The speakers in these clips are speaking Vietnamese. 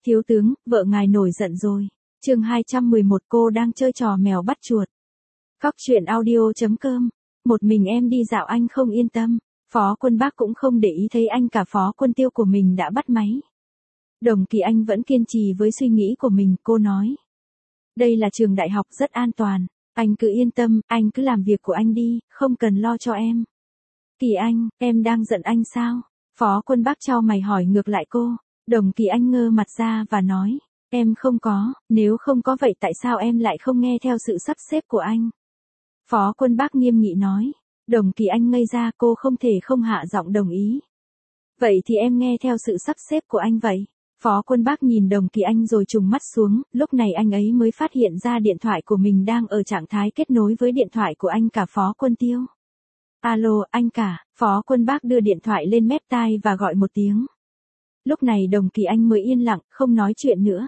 Thiếu tướng, vợ ngài nổi giận rồi. Chương 211 cô đang chơi trò mèo bắt chuột. Cóc truyện audio.com. Một mình em đi dạo anh không yên tâm. Phó Quân Bác cũng không để ý thấy anh cả Phó Quân Tiêu của mình đã bắt máy. Đồng Kỳ Anh vẫn kiên trì với suy nghĩ của mình, cô nói. Đây là trường đại học rất an toàn. Anh cứ yên tâm, anh cứ làm việc của anh đi, không cần lo cho em. Kỳ Anh, em đang giận anh sao? Phó Quân Bác chau mày hỏi ngược lại cô. Đồng Kỳ Anh ngơ mặt ra và nói. Em không có, nếu không có vậy tại sao em lại không nghe theo sự sắp xếp của anh? Phó Quân Bác nghiêm nghị nói. Đồng Kỳ Anh ngây ra, cô không thể không hạ giọng đồng ý. Vậy thì em nghe theo sự sắp xếp của anh vậy. Phó Quân Bác nhìn Đồng Kỳ Anh rồi trùng mắt xuống, lúc này anh ấy mới phát hiện ra điện thoại của mình đang ở trạng thái kết nối với điện thoại của anh cả Phó Quân Tiêu. Alo, anh cả, Phó Quân Bác đưa điện thoại lên mép tai và gọi một tiếng. Lúc này Đồng Kỳ Anh mới yên lặng, không nói chuyện nữa.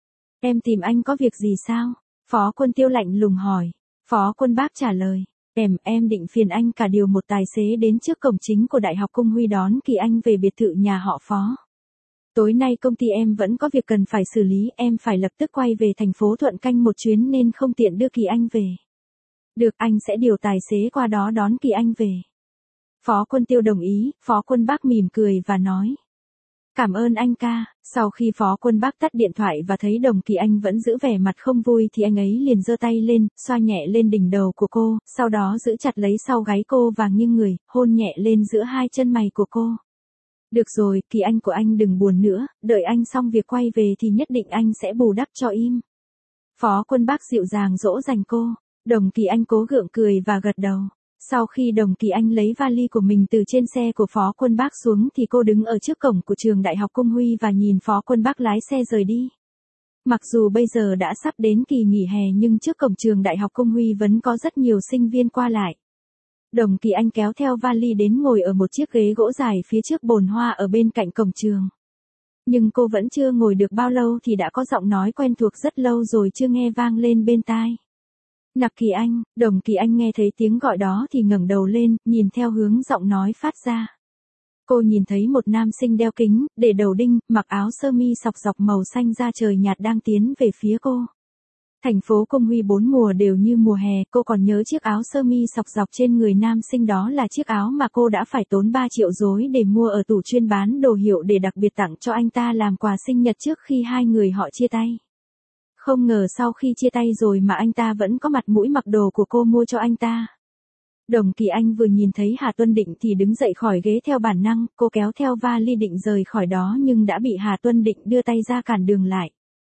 Em tìm anh có việc gì sao? Phó Quân Tiêu lạnh lùng hỏi. Phó Quân Bác trả lời. Em định phiền anh cả điều một tài xế đến trước cổng chính của Đại học Cung Huy đón Kỳ Anh về biệt thự nhà họ Phó. Tối nay công ty em vẫn có việc cần phải xử lý, em phải lập tức quay về thành phố Thuận Canh một chuyến nên không tiện đưa Kỳ Anh về. Được, anh sẽ điều tài xế qua đó đón Kỳ Anh về. Phó Quân Tiêu đồng ý, Phó Quân Bác mỉm cười và nói. Cảm ơn anh ca. Sau khi Phó Quân Bác tắt điện thoại và thấy Đồng Kỳ Anh vẫn giữ vẻ mặt không vui thì anh ấy liền giơ tay lên, xoa nhẹ lên đỉnh đầu của cô, sau đó giữ chặt lấy sau gáy cô và nghiêng người, hôn nhẹ lên giữa hai chân mày của cô. Được rồi, Kỳ Anh của anh đừng buồn nữa, đợi anh xong việc quay về thì nhất định anh sẽ bù đắp cho im. Phó Quân Bác dịu dàng dỗ dành cô. Đồng Kỳ Anh cố gượng cười và gật đầu. Sau khi Đồng Kỳ Anh lấy vali của mình từ trên xe của Phó Quân Bác xuống thì cô đứng ở trước cổng của trường Đại học Cung Huy và nhìn Phó Quân Bác lái xe rời đi. Mặc dù bây giờ đã sắp đến kỳ nghỉ hè nhưng trước cổng trường Đại học Cung Huy vẫn có rất nhiều sinh viên qua lại. Đồng Kỳ Anh kéo theo vali đến ngồi ở một chiếc ghế gỗ dài phía trước bồn hoa ở bên cạnh cổng trường. Nhưng cô vẫn chưa ngồi được bao lâu thì đã có giọng nói quen thuộc rất lâu rồi chưa nghe vang lên bên tai. Nặc Kỳ Anh. Đồng Kỳ Anh nghe thấy tiếng gọi đó thì ngẩng đầu lên, nhìn theo hướng giọng nói phát ra. Cô nhìn thấy một nam sinh đeo kính, để đầu đinh, mặc áo sơ mi sọc dọc màu xanh da trời nhạt đang tiến về phía cô. Thành phố Cung Huy 4 mùa đều như mùa hè, cô còn nhớ chiếc áo sơ mi sọc dọc trên người nam sinh đó là chiếc áo mà cô đã phải tốn 3 triệu rối để mua ở tủ chuyên bán đồ hiệu để đặc biệt tặng cho anh ta làm quà sinh nhật trước khi hai người họ chia tay. Không ngờ sau khi chia tay rồi mà anh ta vẫn có mặt mũi mặc đồ của cô mua cho anh ta. Đồng Kỳ Anh vừa nhìn thấy Hà Tuân Định thì đứng dậy khỏi ghế theo bản năng, cô kéo theo vali định rời khỏi đó nhưng đã bị Hà Tuân Định đưa tay ra cản đường lại.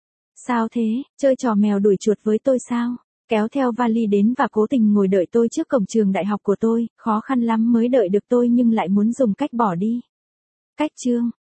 Sao thế, chơi trò mèo đuổi chuột với tôi sao? Kéo theo vali đến và cố tình ngồi đợi tôi trước cổng trường đại học của tôi, khó khăn lắm mới đợi được tôi nhưng lại muốn dùng cách bỏ đi. Cách chương.